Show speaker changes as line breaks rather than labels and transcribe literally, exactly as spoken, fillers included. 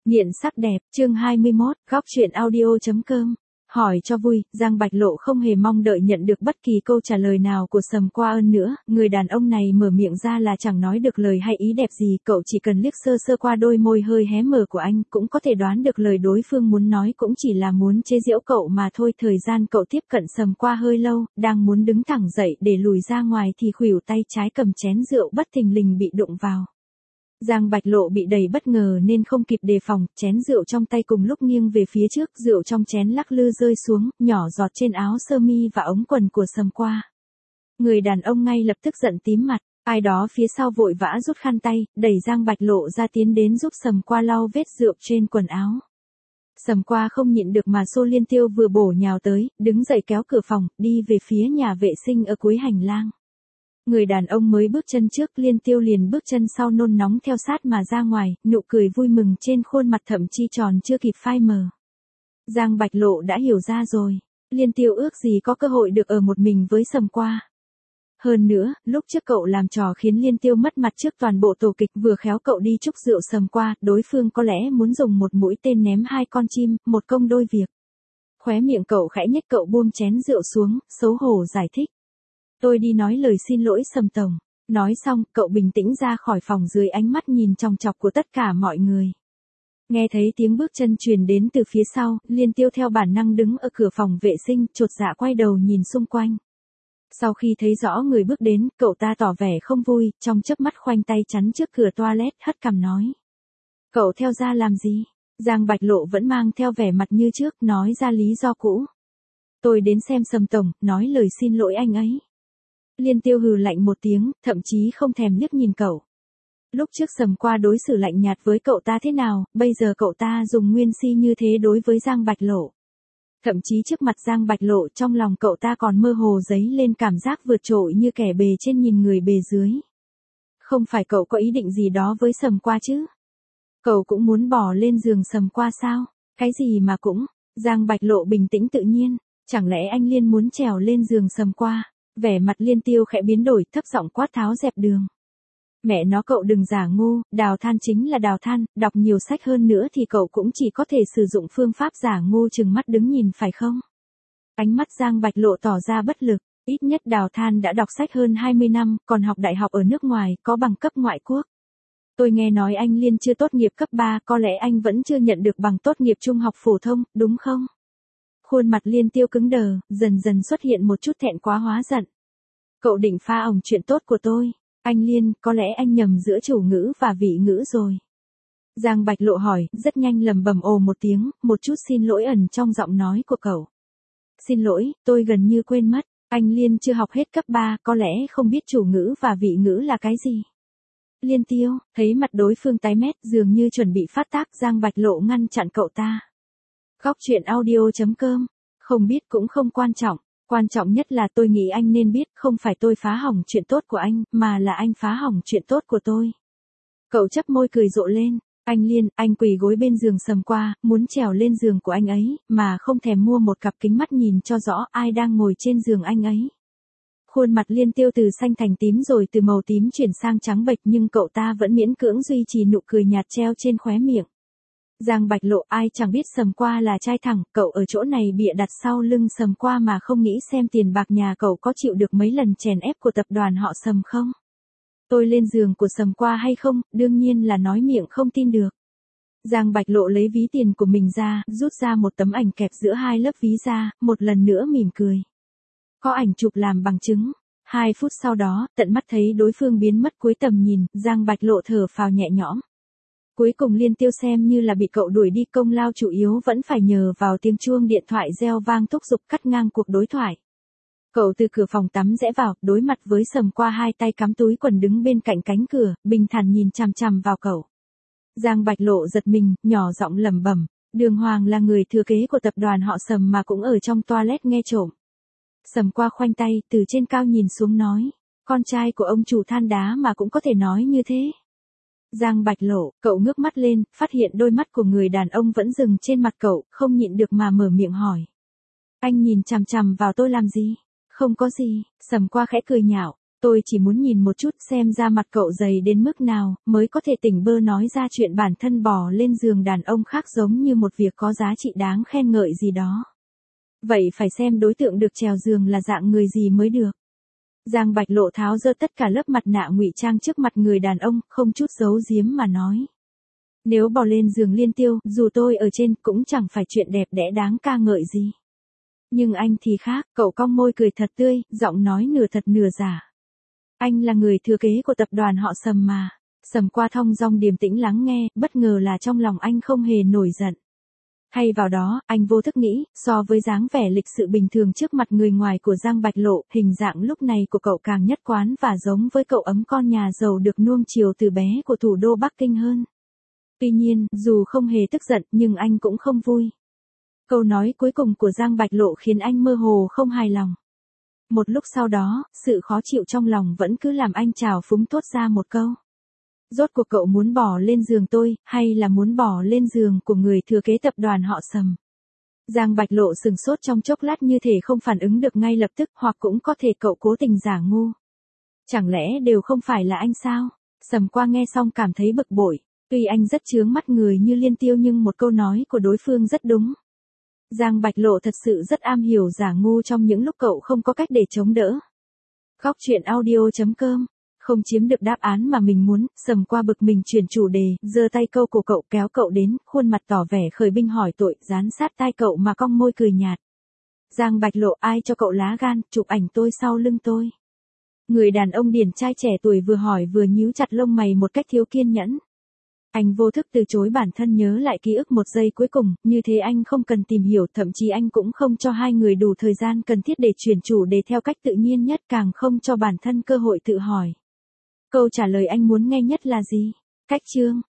Nghiện sắc đẹp, chương hai mươi mốt, góc truyện audio.com. Hỏi cho vui, Giang Bạch Lộ không hề mong đợi nhận được bất kỳ câu trả lời nào của Sầm Qua Ân nữa, người đàn ông này mở miệng ra là chẳng nói được lời hay ý đẹp gì, cậu chỉ cần liếc sơ sơ qua đôi môi hơi hé mở của anh, cũng có thể đoán được lời đối phương muốn nói cũng chỉ là muốn chế giễu cậu mà thôi. Thời gian cậu tiếp cận Sầm Qua hơi lâu, đang muốn đứng thẳng dậy để lùi ra ngoài thì khuỷu tay trái cầm chén rượu bất thình lình bị đụng vào. Giang Bạch Lộ bị đẩy bất ngờ nên không kịp đề phòng, chén rượu trong tay cùng lúc nghiêng về phía trước, rượu trong chén lắc lư rơi xuống, nhỏ giọt trên áo sơ mi và ống quần của Sầm Qua. Người đàn ông ngay lập tức giận tím mặt, ai đó phía sau vội vã rút khăn tay, đẩy Giang Bạch Lộ ra tiến đến giúp Sầm Qua lau vết rượu trên quần áo. Sầm Qua không nhịn được mà xô Liên Tiêu vừa bổ nhào tới, đứng dậy kéo cửa phòng, đi về phía nhà vệ sinh ở cuối hành lang. Người đàn ông mới bước chân trước, Liên Tiêu liền bước chân sau nôn nóng theo sát mà ra ngoài, nụ cười vui mừng trên khuôn mặt thậm chí tròn chưa kịp phai mờ. Giang Bạch Lộ đã hiểu ra rồi, Liên Tiêu ước gì có cơ hội được ở một mình với Sầm Qua. Hơn nữa, lúc trước cậu làm trò khiến Liên Tiêu mất mặt trước toàn bộ tổ kịch, vừa khéo cậu đi chúc rượu Sầm Qua, đối phương có lẽ muốn dùng một mũi tên ném hai con chim, một công đôi việc. Khóe miệng cậu khẽ nhếch, cậu buông chén rượu xuống, xấu hổ giải thích. Tôi đi nói lời xin lỗi Sầm Tổng. Nói xong, cậu bình tĩnh ra khỏi phòng dưới ánh mắt nhìn chòng chọc của tất cả mọi người. Nghe thấy tiếng bước chân truyền đến từ phía sau, Liên Tiêu theo bản năng đứng ở cửa phòng vệ sinh, chột dạ quay đầu nhìn xung quanh. Sau khi thấy rõ người bước đến, cậu ta tỏ vẻ không vui, trong chớp mắt khoanh tay chắn trước cửa toilet, hất cằm nói. Cậu theo ra làm gì? Giang Bạch Lộ vẫn mang theo vẻ mặt như trước, nói ra lý do cũ. Tôi đến xem Sầm Tổng, nói lời xin lỗi anh ấy. Liên Tiêu hừ lạnh một tiếng, thậm chí không thèm liếc nhìn cậu. Lúc trước Sầm Qua đối xử lạnh nhạt với cậu ta thế nào, bây giờ cậu ta dùng nguyên si như thế đối với Giang Bạch Lộ. Thậm chí trước mặt Giang Bạch Lộ, trong lòng cậu ta còn mơ hồ dấy lên cảm giác vượt trội như kẻ bề trên nhìn người bề dưới. Không phải cậu có ý định gì đó với Sầm Qua chứ? Cậu cũng muốn bỏ lên giường Sầm Qua sao? Cái gì mà cũng, Giang Bạch Lộ bình tĩnh tự nhiên, chẳng lẽ anh Liên muốn trèo lên giường Sầm Qua? Vẻ mặt Liên Tiêu khẽ biến đổi, thấp giọng quát tháo dẹp đường. Mẹ nó, cậu đừng giả ngu, Đào Than chính là Đào Than, đọc nhiều sách hơn nữa thì cậu cũng chỉ có thể sử dụng phương pháp giả ngu chừng mắt đứng nhìn phải không? Ánh mắt Giang Bạch Lộ tỏ ra bất lực, ít nhất Đào Than đã đọc sách hơn hai mươi năm, còn học đại học ở nước ngoài, có bằng cấp ngoại quốc. Tôi nghe nói anh Liên chưa tốt nghiệp cấp ba, có lẽ anh vẫn chưa nhận được bằng tốt nghiệp trung học phổ thông, đúng không? Khuôn mặt Liên Tiêu cứng đờ, dần dần xuất hiện một chút thẹn quá hóa giận. Cậu định pha ỏng chuyện tốt của tôi. Anh Liên, có lẽ anh nhầm giữa chủ ngữ và vị ngữ rồi. Giang Bạch Lộ hỏi, rất nhanh lầm bầm ồ một tiếng, một chút xin lỗi ẩn trong giọng nói của cậu. Xin lỗi, tôi gần như quên mất, anh Liên chưa học hết cấp ba, có lẽ không biết chủ ngữ và vị ngữ là cái gì. Liên Tiêu, thấy mặt đối phương tái mét, dường như chuẩn bị phát tác, Giang Bạch Lộ ngăn chặn cậu ta. Góc truyện audio.com, không biết cũng không quan trọng, quan trọng nhất là tôi nghĩ anh nên biết, không phải tôi phá hỏng chuyện tốt của anh, mà là anh phá hỏng chuyện tốt của tôi. Cậu chắp môi cười rộ lên, anh Liên, anh quỳ gối bên giường Sầm Qua, muốn trèo lên giường của anh ấy, mà không thèm mua một cặp kính mắt nhìn cho rõ ai đang ngồi trên giường anh ấy. Khuôn mặt Liên Tiêu từ xanh thành tím rồi từ màu tím chuyển sang trắng bệch, nhưng cậu ta vẫn miễn cưỡng duy trì nụ cười nhạt treo trên khóe miệng. Giang Bạch Lộ, ai chẳng biết Sầm Qua là trai thẳng, cậu ở chỗ này bịa đặt sau lưng Sầm Qua mà không nghĩ xem tiền bạc nhà cậu có chịu được mấy lần chèn ép của tập đoàn họ Sầm không? Tôi lên giường của Sầm Qua hay không, đương nhiên là nói miệng không tin được. Giang Bạch Lộ lấy ví tiền của mình ra, rút ra một tấm ảnh kẹp giữa hai lớp ví ra, một lần nữa mỉm cười. Có ảnh chụp làm bằng chứng. Hai phút sau đó, tận mắt thấy đối phương biến mất cuối tầm nhìn, Giang Bạch Lộ thở phào nhẹ nhõm. Cuối cùng Liên Tiêu xem như là bị cậu đuổi đi, công lao chủ yếu vẫn phải nhờ vào tiếng chuông điện thoại reo vang thúc giục cắt ngang cuộc đối thoại. Cậu từ cửa phòng tắm rẽ vào, đối mặt với Sầm Qua, hai tay cắm túi quần đứng bên cạnh cánh cửa, bình thản nhìn chằm chằm vào cậu. Giang Bạch Lộ giật mình, nhỏ giọng lẩm bẩm, Đường Hoàng là người thừa kế của tập đoàn họ Sầm mà cũng ở trong toilet nghe trộm. Sầm Qua khoanh tay, từ trên cao nhìn xuống nói, con trai của ông chủ than đá mà cũng có thể nói như thế. Giang Bạch Lộ, cậu ngước mắt lên, phát hiện đôi mắt của người đàn ông vẫn dừng trên mặt cậu, không nhịn được mà mở miệng hỏi. Anh nhìn chằm chằm vào tôi làm gì? Không có gì, Sầm Qua khẽ cười nhạo, Tôi chỉ muốn nhìn một chút xem da mặt cậu dày đến mức nào, mới có thể tỉnh bơ nói ra chuyện bản thân bỏ lên giường đàn ông khác giống như một việc có giá trị đáng khen ngợi gì đó. Vậy phải xem đối tượng được trèo giường là dạng người gì mới được. Giang Bạch Lộ tháo dỡ tất cả lớp mặt nạ ngụy trang trước mặt người đàn ông, không chút giấu giếm mà nói. Nếu bỏ lên giường Liên Tiêu, dù tôi ở trên cũng chẳng phải chuyện đẹp đẽ đáng ca ngợi gì. Nhưng anh thì khác, cậu cong môi cười thật tươi, giọng nói nửa thật nửa giả. Anh là người thừa kế của tập đoàn họ Sầm mà. Sầm qua thong dong điềm tĩnh lắng nghe, bất ngờ là trong lòng anh không hề nổi giận. Thay vào đó, anh vô thức nghĩ, so với dáng vẻ lịch sự bình thường trước mặt người ngoài của Giang Bạch Lộ, hình dạng lúc này của cậu càng nhất quán và giống với cậu ấm con nhà giàu được nuông chiều từ bé của thủ đô Bắc Kinh hơn. Tuy nhiên, dù không hề tức giận, nhưng anh cũng không vui. Câu nói cuối cùng của Giang Bạch Lộ khiến anh mơ hồ không hài lòng. Một lúc sau đó, sự khó chịu trong lòng vẫn cứ làm anh trào phúng thốt ra một câu. Rốt cuộc cậu muốn bỏ lên giường tôi, hay là muốn bỏ lên giường của người thừa kế tập đoàn họ Sầm? Giang Bạch Lộ sừng sốt trong chốc lát như thể không phản ứng được ngay lập tức, hoặc cũng có thể cậu cố tình giả ngu. Chẳng lẽ đều không phải là anh sao? Sầm qua nghe xong cảm thấy bực bội. Tuy anh rất chướng mắt người như Liên Tiêu nhưng một câu nói của đối phương rất đúng. Giang Bạch Lộ thật sự rất am hiểu giả ngu trong những lúc cậu không có cách để chống đỡ. Góc truyện audio chấm com. Không chiếm được đáp án mà mình muốn, Sầm qua bực mình chuyển chủ đề, giơ tay câu cổ cậu kéo cậu đến, khuôn mặt tỏ vẻ khởi binh hỏi tội, dán sát tai cậu mà cong môi cười nhạt. Giang Bạch Lộ, ai cho cậu lá gan, chụp ảnh tôi sau lưng tôi. Người đàn ông điển trai trẻ tuổi vừa hỏi vừa nhíu chặt lông mày một cách thiếu kiên nhẫn. Anh vô thức từ chối bản thân nhớ lại ký ức một giây cuối cùng, như thế anh không cần tìm hiểu, thậm chí anh cũng không cho hai người đủ thời gian cần thiết để chuyển chủ đề theo cách tự nhiên nhất, càng không cho bản thân cơ hội tự hỏi. Câu trả lời anh muốn nghe nhất là gì? Cách chương.